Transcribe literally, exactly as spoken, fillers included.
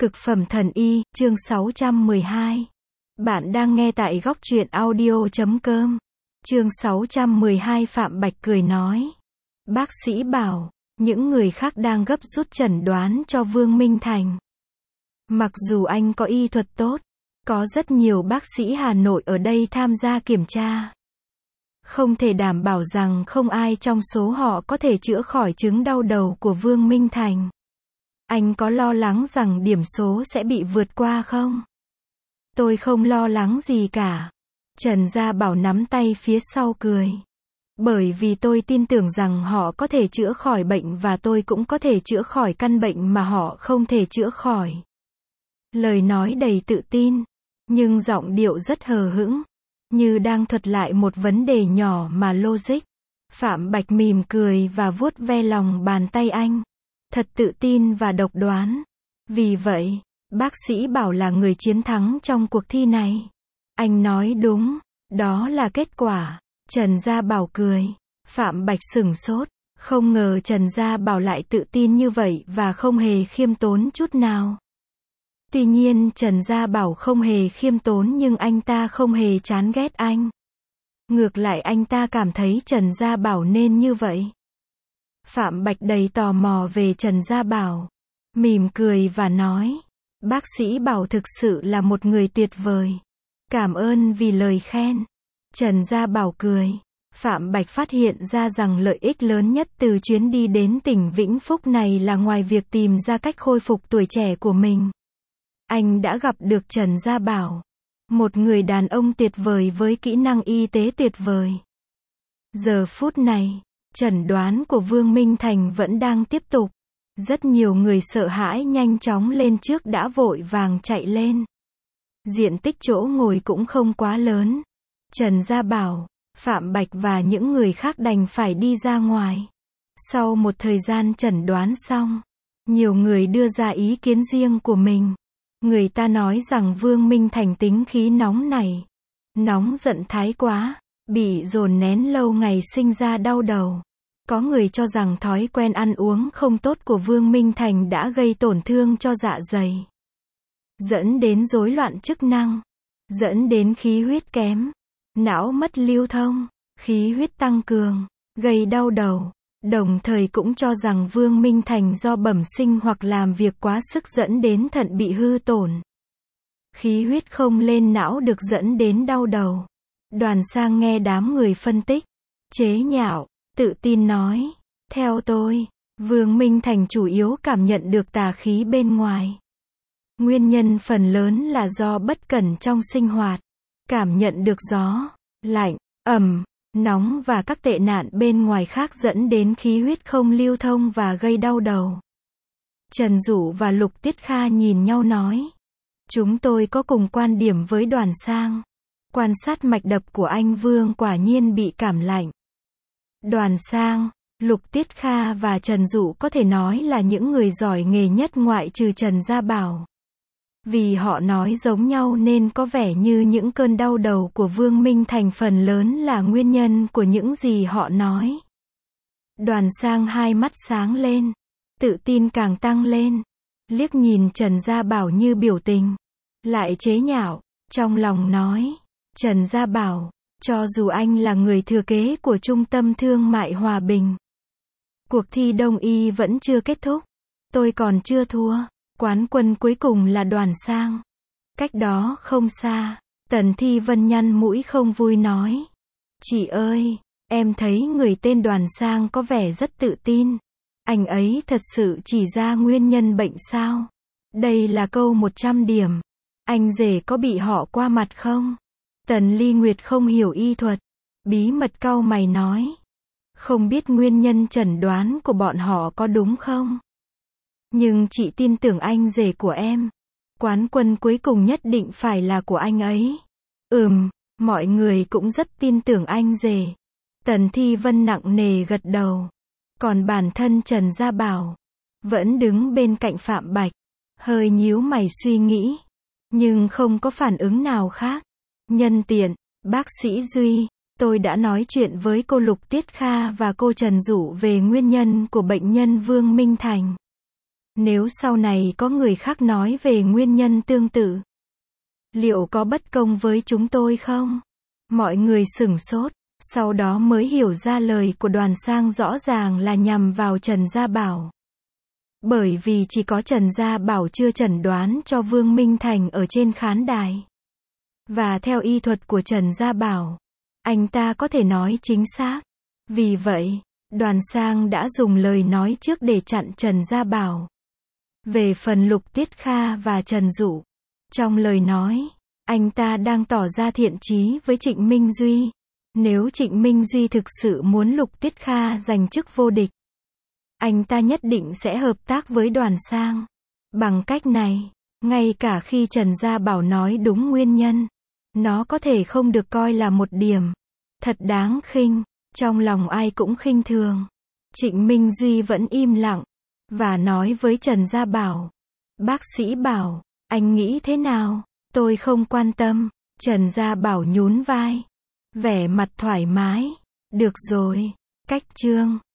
Cực phẩm thần y, chương sáu trăm mười hai. Bạn đang nghe tại góc truyện audio chấm com. Chương sáu trăm mười hai. Phạm Bạch cười nói. Bác sĩ bảo, những người khác đang gấp rút chẩn đoán cho Vương Minh Thành. Mặc dù anh có y thuật tốt, có rất nhiều bác sĩ Hà Nội ở đây tham gia kiểm tra. Không thể đảm bảo rằng không ai trong số họ có thể chữa khỏi chứng đau đầu của Vương Minh Thành. Anh có lo lắng rằng điểm số sẽ bị vượt qua không? Tôi không lo lắng gì cả. Trần Gia Bảo nắm tay phía sau cười. Bởi vì tôi tin tưởng rằng họ có thể chữa khỏi bệnh và tôi cũng có thể chữa khỏi căn bệnh mà họ không thể chữa khỏi. Lời nói đầy tự tin, nhưng giọng điệu rất hờ hững, như đang thuật lại một vấn đề nhỏ mà logic. Phạm Bạch mỉm cười và vuốt ve lòng bàn tay anh. Thật tự tin và độc đoán. Vì vậy, bác sĩ bảo là người chiến thắng trong cuộc thi này. Anh nói đúng, đó là kết quả. Trần Gia Bảo cười. Phạm Bạch sửng sốt, không ngờ Trần Gia Bảo lại tự tin như vậy và không hề khiêm tốn chút nào. Tuy nhiên Trần Gia Bảo không hề khiêm tốn nhưng anh ta không hề chán ghét anh. Ngược lại anh ta cảm thấy Trần Gia Bảo nên như vậy. Phạm Bạch đầy tò mò về Trần Gia Bảo, mỉm cười và nói, bác sĩ Bảo thực sự là một người tuyệt vời. Cảm ơn vì lời khen. Trần Gia Bảo cười. Phạm Bạch phát hiện ra rằng lợi ích lớn nhất từ chuyến đi đến tỉnh Vĩnh Phúc này là ngoài việc tìm ra cách khôi phục tuổi trẻ của mình. Anh đã gặp được Trần Gia Bảo, một người đàn ông tuyệt vời với kỹ năng y tế tuyệt vời. Giờ phút này, chẩn đoán của Vương Minh Thành vẫn đang tiếp tục. Rất nhiều người sợ hãi nhanh chóng lên trước đã vội vàng chạy lên. Diện tích chỗ ngồi cũng không quá lớn. Trần Gia Bảo, Phạm Bạch và những người khác đành phải đi ra ngoài. Sau một thời gian chẩn đoán xong, nhiều người đưa ra ý kiến riêng của mình. Người ta nói rằng Vương Minh Thành tính khí nóng này, nóng giận thái quá, bị dồn nén lâu ngày sinh ra đau đầu. Có người cho rằng thói quen ăn uống không tốt của Vương Minh Thành đã gây tổn thương cho dạ dày, dẫn đến rối loạn chức năng, dẫn đến khí huyết kém, não mất lưu thông, khí huyết tăng cường, gây đau đầu. Đồng thời cũng cho rằng Vương Minh Thành do bẩm sinh hoặc làm việc quá sức dẫn đến thận bị hư tổn. Khí huyết không lên não được dẫn đến đau đầu. Đoàn Sang nghe đám người phân tích, chế nhạo, tự tin nói, theo tôi, Vương Minh Thành chủ yếu cảm nhận được tà khí bên ngoài. Nguyên nhân phần lớn là do bất cẩn trong sinh hoạt, cảm nhận được gió, lạnh, ẩm, nóng và các tệ nạn bên ngoài khác dẫn đến khí huyết không lưu thông và gây đau đầu. Trần Dụ và Lục Tiết Kha nhìn nhau nói, chúng tôi có cùng quan điểm với Đoàn Sang. Quan sát mạch đập của anh Vương quả nhiên bị cảm lạnh. Đoàn Sang, Lục Tiết Kha và Trần Dụ có thể nói là những người giỏi nghề nhất ngoại trừ Trần Gia Bảo. Vì họ nói giống nhau nên có vẻ như những cơn đau đầu của Vương Minh Thành phần lớn là nguyên nhân của những gì họ nói. Đoàn Sang hai mắt sáng lên, tự tin càng tăng lên, liếc nhìn Trần Gia Bảo như biểu tình, lại chế nhạo, trong lòng nói, Trần Gia Bảo, cho dù anh là người thừa kế của Trung tâm Thương mại Hòa Bình, cuộc thi Đông y vẫn chưa kết thúc, tôi còn chưa thua. Quán quân cuối cùng là Đoàn Sang. Cách đó không xa, Tần Thi Vân nhăn mũi không vui nói. Chị ơi, em thấy người tên Đoàn Sang có vẻ rất tự tin. Anh ấy thật sự chỉ ra nguyên nhân bệnh sao? Đây là câu một trăm điểm. Anh rể có bị họ qua mặt không? Tần Ly Nguyệt không hiểu y thuật. Bí mật cau mày nói. Không biết nguyên nhân chẩn đoán của bọn họ có đúng không? Nhưng chị tin tưởng anh rể của em. Quán quân cuối cùng nhất định phải là của anh ấy. Ừm, mọi người cũng rất tin tưởng anh rể. Tần Thi Vân nặng nề gật đầu. Còn bản thân Trần Gia Bảo vẫn đứng bên cạnh Phạm Bạch, hơi nhíu mày suy nghĩ, nhưng không có phản ứng nào khác. Nhân tiện, bác sĩ Duy, tôi đã nói chuyện với cô Lục Tiết Kha và cô Trần Dụ về nguyên nhân của bệnh nhân Vương Minh Thành. Nếu sau này có người khác nói về nguyên nhân tương tự, liệu có bất công với chúng tôi không? Mọi người sửng sốt, sau đó mới hiểu ra lời của Đoàn Sang rõ ràng là nhằm vào Trần Gia Bảo. Bởi vì chỉ có Trần Gia Bảo chưa chẩn đoán cho Vương Minh Thành ở trên khán đài. Và theo y thuật của Trần Gia Bảo, anh ta có thể nói chính xác. Vì vậy, Đoàn Sang đã dùng lời nói trước để chặn Trần Gia Bảo. Về phần Lục Tiết Kha và Trần Dụ, trong lời nói, anh ta đang tỏ ra thiện chí với Trịnh Minh Duy. Nếu Trịnh Minh Duy thực sự muốn Lục Tiết Kha giành chức vô địch, anh ta nhất định sẽ hợp tác với Đoàn Sang. Bằng cách này, ngay cả khi Trần Gia Bảo nói đúng nguyên nhân, nó có thể không được coi là một điểm thật đáng khinh. Trong lòng ai cũng khinh thường, Trịnh Minh Duy vẫn im lặng, và nói với Trần Gia Bảo. Bác sĩ Bảo, anh nghĩ thế nào? Tôi không quan tâm. Trần Gia Bảo nhún vai, vẻ mặt thoải mái. Được rồi, cách chương.